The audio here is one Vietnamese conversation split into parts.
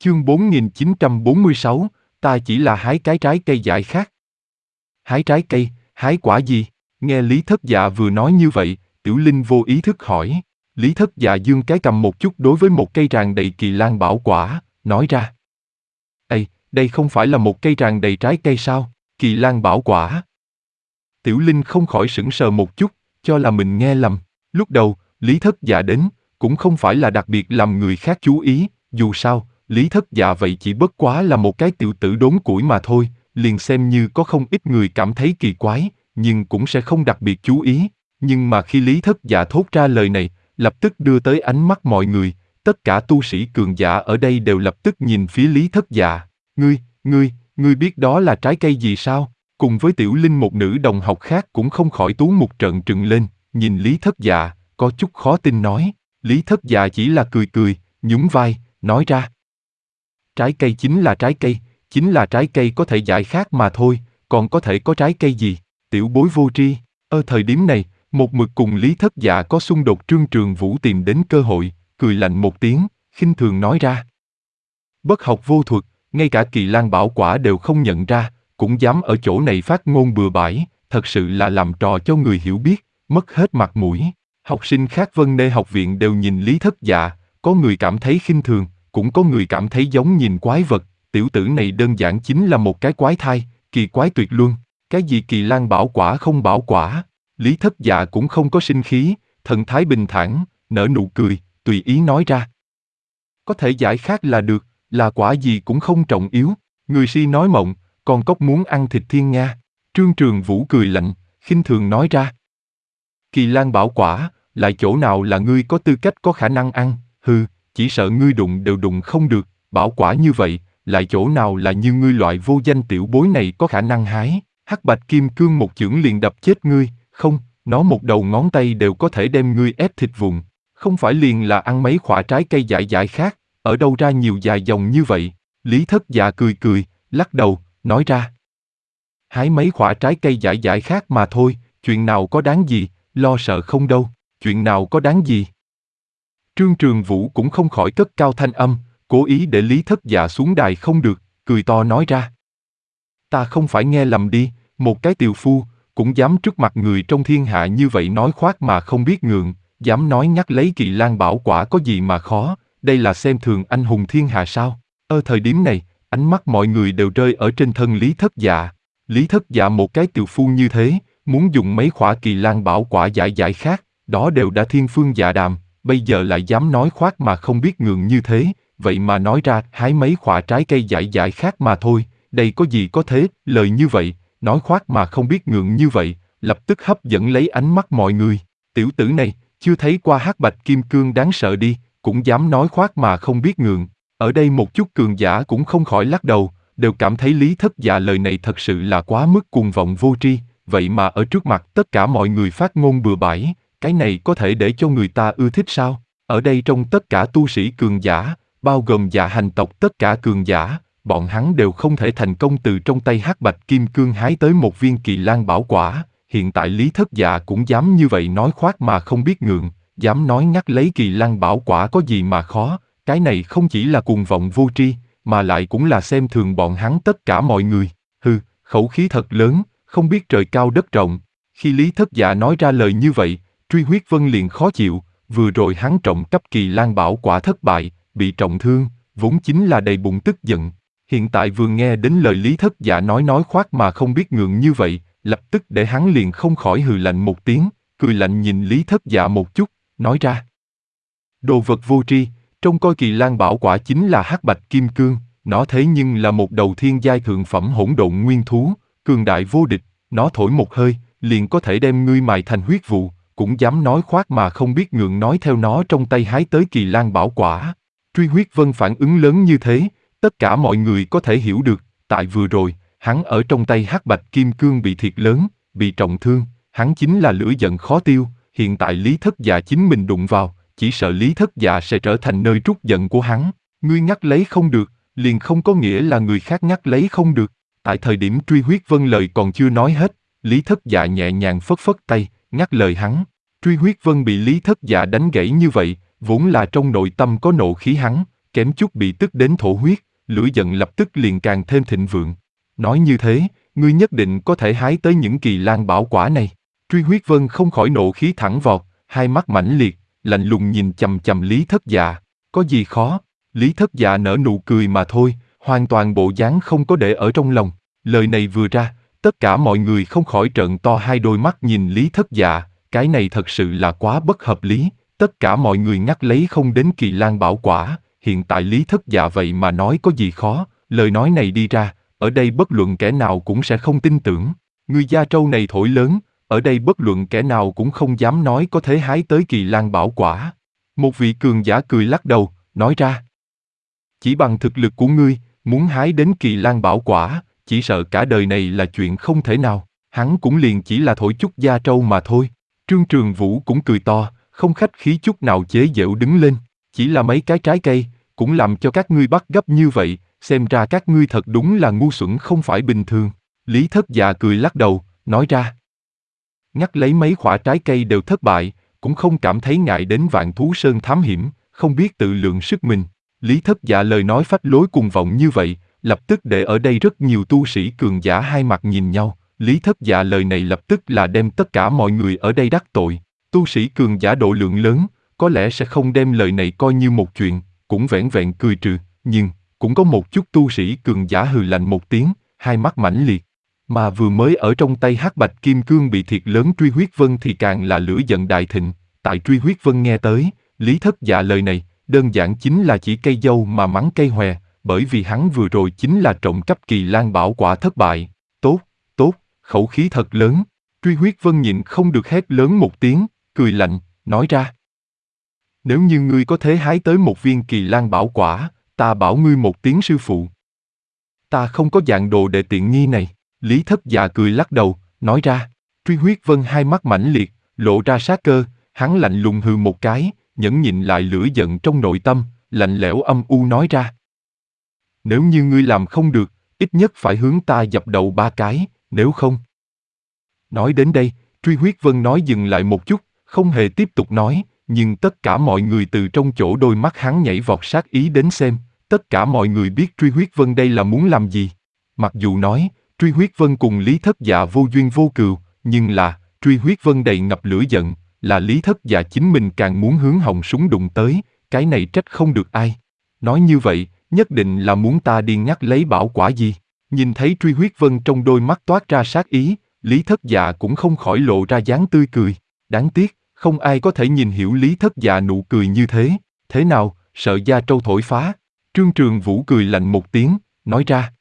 Chương 4946, ta chỉ là hái cái trái cây dại khác. Hái trái cây, hái quả gì? Nghe Lý Thất Dạ vừa nói như vậy, Tiểu Linh vô ý thức hỏi. Lý Thất Dạ giương cái cầm một chút đối với một cây tràn đầy kỳ lan bảo quả, nói ra. Ê, đây không phải là một cây tràn đầy trái cây sao? Kỳ lan bảo quả. Tiểu Linh không khỏi sững sờ một chút, cho là mình nghe lầm. Lúc đầu, Lý Thất Dạ đến, cũng không phải là đặc biệt làm người khác chú ý, dù sao, Lý Thất Dạ vậy chỉ bất quá là một cái tiểu tử đốn củi mà thôi, liền xem như có không ít người cảm thấy kỳ quái, nhưng cũng sẽ không đặc biệt chú ý. Nhưng mà khi Lý Thất Dạ thốt ra lời này, lập tức đưa tới ánh mắt mọi người, tất cả tu sĩ cường giả ở đây đều lập tức nhìn phía Lý Thất Dạ. Ngươi biết đó là trái cây gì sao? Cùng với Tiểu Linh một nữ đồng học khác cũng không khỏi tú một trận trừng lên, nhìn Lý Thất Dạ, có chút khó tin nói. Lý Thất Dạ chỉ là cười cười, nhún vai, nói ra. Trái cây chính là trái cây có thể giải khát mà thôi, còn có thể có trái cây gì? Tiểu bối vô tri. Thời điểm này, một mực cùng Lý Thất Dạ có xung đột Trương Trường Vũ tìm đến cơ hội, cười lạnh một tiếng, khinh thường nói ra. Bất học vô thuật, ngay cả kỳ lan bảo quả đều không nhận ra, cũng dám ở chỗ này phát ngôn bừa bãi, thật sự là làm trò cho người hiểu biết, mất hết mặt mũi. Học sinh khác Vân Nê học viện đều nhìn Lý Thất Dạ, có người cảm thấy khinh thường, cũng có người cảm thấy giống nhìn quái vật, tiểu tử này đơn giản chính là một cái quái thai, kỳ quái tuyệt luân. Cái gì kỳ lan bảo quả không bảo quả? Lý Thất Dạ cũng không có sinh khí, thần thái bình thản, nở nụ cười, tùy ý nói ra. Có thể giải khát là được, là quả gì cũng không trọng yếu, người si nói mộng, còn cóc muốn ăn thịt thiên nga. Trương Trường Vũ cười lạnh, khinh thường nói ra. Kỳ lan bảo quả, lại chỗ nào là ngươi có tư cách có khả năng ăn, hừ, chỉ sợ ngươi đụng đều đụng không được, bảo quả như vậy, lại chỗ nào là như ngươi loại vô danh tiểu bối này có khả năng hái. Hắc Bạch Kim Cương một chưởng liền đập chết ngươi, không, nó một đầu ngón tay đều có thể đem ngươi ép thịt vụn, không phải liền là ăn mấy quả trái cây dại khác, ở đâu ra nhiều dài dòng như vậy? Lý Thất Dạ cười cười, lắc đầu, nói ra. Hái mấy quả trái cây dại khác mà thôi, chuyện nào có đáng gì, lo sợ không đâu, chuyện nào có đáng gì. Trương Trường Vũ cũng không khỏi cất cao thanh âm, cố ý để Lý Thất Dạ xuống đài không được, cười to nói ra. Ta không phải nghe lầm đi, một cái tiều phu, cũng dám trước mặt người trong thiên hạ như vậy nói khoác mà không biết ngượng, dám nói nhắc lấy kỳ lan bảo quả có gì mà khó, đây là xem thường anh hùng thiên hạ sao? Thời điểm này, ánh mắt mọi người đều rơi ở trên thân Lý Thất Dạ. Lý Thất Dạ một cái tiều phu như thế, muốn dùng mấy khỏa kỳ lan bảo quả dại khác, đó đều đã thiên phương dạ đàm, bây giờ lại dám nói khoác mà không biết ngượng như thế, vậy mà nói ra hái mấy khỏa trái cây dại khác mà thôi, đây có gì có thế, lời như vậy, nói khoác mà không biết ngượng như vậy, lập tức hấp dẫn lấy ánh mắt mọi người. Tiểu tử này, chưa thấy qua Hắc Bạch Kim Cương đáng sợ đi, cũng dám nói khoác mà không biết ngượng. Ở đây một chút cường giả cũng không khỏi lắc đầu, đều cảm thấy Lý Thất Dạ lời này thật sự là quá mức cuồng vọng vô tri, vậy mà ở trước mặt tất cả mọi người phát ngôn bừa bãi, cái này có thể để cho người ta ưa thích sao? Ở đây trong tất cả tu sĩ cường giả, bao gồm Dạ Hành tộc tất cả cường giả, bọn hắn đều không thể thành công từ trong tay Hắc Bạch Kim Cương hái tới một viên kỳ lan bảo quả, hiện tại Lý Thất Dạ cũng dám như vậy nói khoác mà không biết ngượng, dám nói nhắc lấy kỳ lan bảo quả có gì mà khó, cái này không chỉ là cuồng vọng vô tri, mà lại cũng là xem thường bọn hắn tất cả mọi người. Hừ, khẩu khí thật lớn, không biết trời cao đất rộng. Khi Lý Thất Dạ nói ra lời như vậy, Truy Huyết Vân liền khó chịu, vừa rồi hắn trộm cắp kỳ lan bảo quả thất bại, bị trọng thương, vốn chính là đầy bụng tức giận. Hiện tại vừa nghe đến lời Lý Thất Dạ nói khoác mà không biết ngượng như vậy, lập tức để hắn liền không khỏi hừ lạnh một tiếng, cười lạnh nhìn Lý Thất Dạ một chút, nói ra. Đồ vật vô tri, trông coi kỳ lan bảo quả chính là Hắc Bạch Kim Cương, nó thế nhưng là một đầu thiên giai thượng phẩm hỗn độn nguyên thú, cường đại vô địch, nó thổi một hơi, liền có thể đem ngươi mài thành huyết vụ, cũng dám nói khoác mà không biết ngượng nói theo nó trong tay hái tới kỳ lan bảo quả. Truy Huyết Vân phản ứng lớn như thế, tất cả mọi người có thể hiểu được, tại vừa rồi, hắn ở trong tay Hắc Bạch Kim Cương bị thiệt lớn, bị trọng thương, hắn chính là lửa giận khó tiêu, hiện tại Lý Thất Dạ chính mình đụng vào, chỉ sợ Lý Thất Dạ sẽ trở thành nơi trút giận của hắn. Ngươi nhắc lấy không được, liền không có nghĩa là người khác nhắc lấy không được. Tại thời điểm Truy Huyết Vân lời còn chưa nói hết, Lý Thất Dạ nhẹ nhàng phất phất tay, ngắt lời hắn. Truy Huyết Vân bị Lý Thất Dạ đánh gãy như vậy, vốn là trong nội tâm có nộ khí hắn, kém chút bị tức đến thổ huyết, lửa giận lập tức liền càng thêm thịnh vượng. Nói như thế, ngươi nhất định có thể hái tới những kỳ lan bảo quả này. Truy Huyết Vân không khỏi nộ khí thẳng vọt, hai mắt mãnh liệt, lạnh lùng nhìn chằm chằm Lý Thất Dạ. Có gì khó? Lý Thất Dạ nở nụ cười mà thôi, hoàn toàn bộ dáng không có để ở trong lòng. Lời này vừa ra, tất cả mọi người không khỏi trợn to hai đôi mắt nhìn Lý Thất Dạ, cái này thật sự là quá bất hợp lý. Tất cả mọi người ngắt lấy không đến kỳ lan bảo quả, hiện tại Lý Thất Dạ vậy mà nói có gì khó, lời nói này đi ra, ở đây bất luận kẻ nào cũng sẽ không tin tưởng. Người da trâu này thổi lớn, ở đây bất luận kẻ nào cũng không dám nói có thể hái tới kỳ lan bảo quả. Một vị cường giả cười lắc đầu, nói ra. Chỉ bằng thực lực của ngươi, muốn hái đến kỳ lan bảo quả, chỉ sợ cả đời này là chuyện không thể nào. Hắn cũng liền chỉ là thổi chút da trâu mà thôi. Trương Trường Vũ cũng cười to, không khách khí chút nào chế giễu đứng lên. Chỉ là mấy cái trái cây, cũng làm cho các ngươi bắt gấp như vậy, xem ra các ngươi thật đúng là ngu xuẩn không phải bình thường. Lý Thất Dạ cười lắc đầu, nói ra. Ngắt lấy mấy quả trái cây đều thất bại, cũng không cảm thấy ngại đến Vạn Thú Sơn thám hiểm, không biết tự lượng sức mình. Lý Thất Dạ lời nói phách lối cuồng vọng như vậy, lập tức để ở đây rất nhiều tu sĩ cường giả hai mặt nhìn nhau. Lý Thất Dạ lời này lập tức là đem tất cả mọi người ở đây đắc tội. Tu sĩ cường giả độ lượng lớn, có lẽ sẽ không đem lời này coi như một chuyện, cũng vẻn vẹn cười trừ, nhưng cũng có một chút tu sĩ cường giả hừ lạnh một tiếng, hai mắt mãnh liệt. Mà vừa mới ở trong tay hắc bạch kim cương bị thiệt lớn Truy Huyết Vân thì càng là lửa giận đại thịnh. Tại Truy Huyết Vân nghe tới, Lý Thất Dạ lời này, đơn giản chính là chỉ cây dâu mà mắng cây hòe, bởi vì hắn vừa rồi chính là trộm cắp kỳ lan bảo quả thất bại. Tốt, tốt, khẩu khí thật lớn. Truy Huyết Vân nhịn không được hét lớn một tiếng, cười lạnh, nói ra. Nếu như ngươi có thể hái tới một viên kỳ lan bảo quả, ta bảo ngươi một tiếng sư phụ. Ta không có dạng đồ đệ tiện nghi này. Lý Thất Dạ cười lắc đầu, nói ra. Truy Huyết Vân hai mắt mãnh liệt, lộ ra sát cơ, hắn lạnh lùng hừ một cái, nhẫn nhịn lại lửa giận trong nội tâm, lạnh lẽo âm u nói ra. Nếu như ngươi làm không được, ít nhất phải hướng ta dập đầu 3 cái, nếu không. Nói đến đây, Truy Huyết Vân nói dừng lại một chút, không hề tiếp tục nói, nhưng tất cả mọi người từ trong chỗ đôi mắt hắn nhảy vọt sát ý đến xem, tất cả mọi người biết Truy Huyết Vân đây là muốn làm gì. Mặc dù nói, Truy Huyết Vân cùng Lý Thất Dạ vô duyên vô cừu, nhưng là, Truy Huyết Vân đầy ngập lửa giận, là Lý Thất Dạ chính mình càng muốn hướng họng súng đụng tới, cái này trách không được ai. Nói như vậy, nhất định là muốn ta đi ngắt lấy bảo quả gì. Nhìn thấy Truy Huyết Vân trong đôi mắt toát ra sát ý, Lý Thất Dạ cũng không khỏi lộ ra dáng tươi cười. Đáng tiếc, không ai có thể nhìn hiểu Lý Thất Dạ nụ cười như thế. Thế nào, sợ da trâu thổi phá? Trương Trường Vũ cười lạnh một tiếng, nói ra.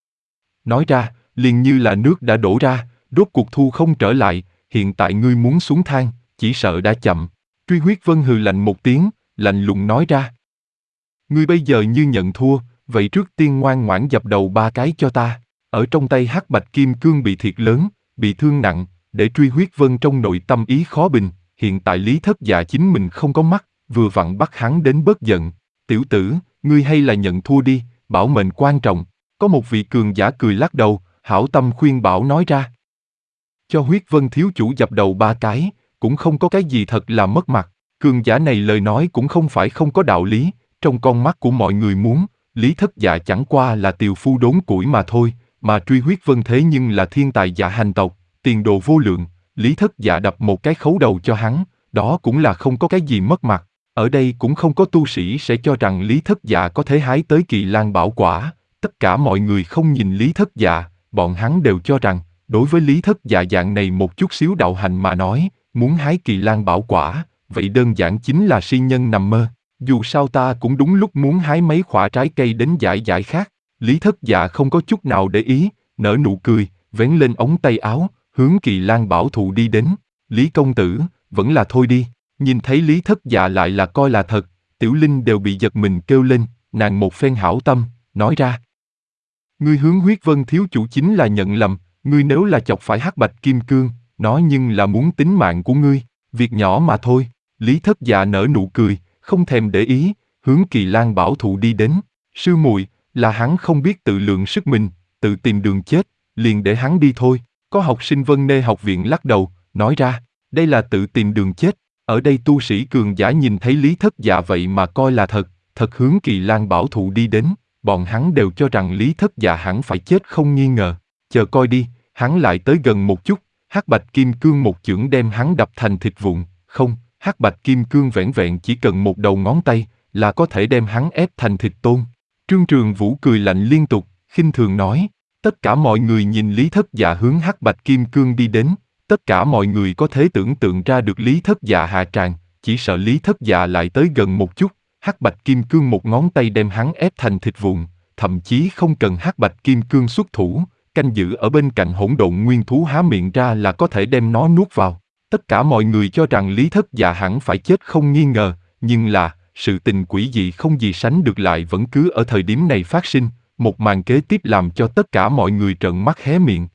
Nói ra, liền như là nước đã đổ ra, rốt cuộc thu không trở lại, hiện tại ngươi muốn xuống thang, chỉ sợ đã chậm. Truy Huyết Vân hừ lạnh một tiếng, lạnh lùng nói ra. Ngươi bây giờ như nhận thua, vậy trước tiên ngoan ngoãn dập đầu 3 cái cho ta. Ở trong tay hắc bạch kim cương bị thiệt lớn, bị thương nặng, để Truy Huyết Vân trong nội tâm ý khó bình. Hiện tại Lý Thất Dạ chính mình không có mắt, vừa vặn bắt hắn đến bớt giận. Tiểu tử, ngươi hay là nhận thua đi, bảo mệnh quan trọng. Có một vị cường giả cười lắc đầu, hảo tâm khuyên bảo nói ra. Cho Huyết Vân thiếu chủ dập đầu 3 cái, cũng không có cái gì thật là mất mặt. Cường giả này lời nói cũng không phải không có đạo lý, trong con mắt của mọi người muốn, Lý Thất Dạ chẳng qua là tiều phu đốn củi mà thôi, mà Truy Huyết Vân thế nhưng là thiên tài dạ hành tộc, tiền đồ vô lượng. Lý Thất Dạ đập một cái khấu đầu cho hắn, đó cũng là không có cái gì mất mặt. Ở đây cũng không có tu sĩ sẽ cho rằng Lý Thất Dạ có thể hái tới kỳ lan bảo quả. Tất cả mọi người không nhìn Lý Thất Dạ, bọn hắn đều cho rằng, đối với Lý Thất Dạ dạng này một chút xíu đạo hành mà nói, muốn hái kỳ lan bảo quả, vậy đơn giản chính là si nhân nằm mơ. Dù sao ta cũng đúng lúc muốn hái mấy quả trái cây đến giải giải khác. Lý Thất Dạ không có chút nào để ý, nở nụ cười, vén lên ống tay áo, hướng kỳ lan bảo thụ đi đến. Lý công tử, vẫn là thôi đi. Nhìn thấy Lý Thất Dạ lại là coi là thật, Tiểu Linh đều bị giật mình kêu lên, nàng một phen hảo tâm, nói ra. Ngươi hướng Huyết Vân thiếu chủ chính là nhận lầm, ngươi nếu là chọc phải hắc bạch kim cương, nó nhưng là muốn tính mạng của ngươi, việc nhỏ mà thôi. Lý Thất Dạ nở nụ cười, không thèm để ý, hướng kỳ lan bảo thụ đi đến. Sư muội, là hắn không biết tự lượng sức mình, tự tìm đường chết, liền để hắn đi thôi. Có học sinh Vân Nê học viện lắc đầu, nói ra, đây là tự tìm đường chết. Ở đây tu sĩ cường giả nhìn thấy Lý Thất Dạ vậy mà coi là thật, thật hướng Kỳ Lan bảo thụ đi đến, bọn hắn đều cho rằng Lý Thất Dạ hẳn phải chết không nghi ngờ. Chờ coi đi, hắn lại tới gần một chút, Hắc Bạch Kim Cương một chưởng đem hắn đập thành thịt vụn. Không, Hắc Bạch Kim Cương vẻn vẹn chỉ cần một đầu ngón tay, là có thể đem hắn ép thành thịt tôn. Trương Trường Vũ cười lạnh liên tục, khinh thường nói. Tất cả mọi người nhìn Lý Thất Dạ hướng Hắc Bạch Kim Cương đi đến, tất cả mọi người có thể tưởng tượng ra được Lý Thất Dạ hạ tràng, chỉ sợ Lý Thất Dạ lại tới gần một chút, Hắc Bạch Kim Cương một ngón tay đem hắn ép thành thịt vụn, thậm chí không cần Hắc Bạch Kim Cương xuất thủ, canh giữ ở bên cạnh hỗn độn nguyên thú há miệng ra là có thể đem nó nuốt vào. Tất cả mọi người cho rằng Lý Thất Dạ hẳn phải chết không nghi ngờ, nhưng là, sự tình quỷ dị không gì sánh được lại vẫn cứ ở thời điểm này phát sinh, một màn kế tiếp làm cho tất cả mọi người trợn mắt hé miệng,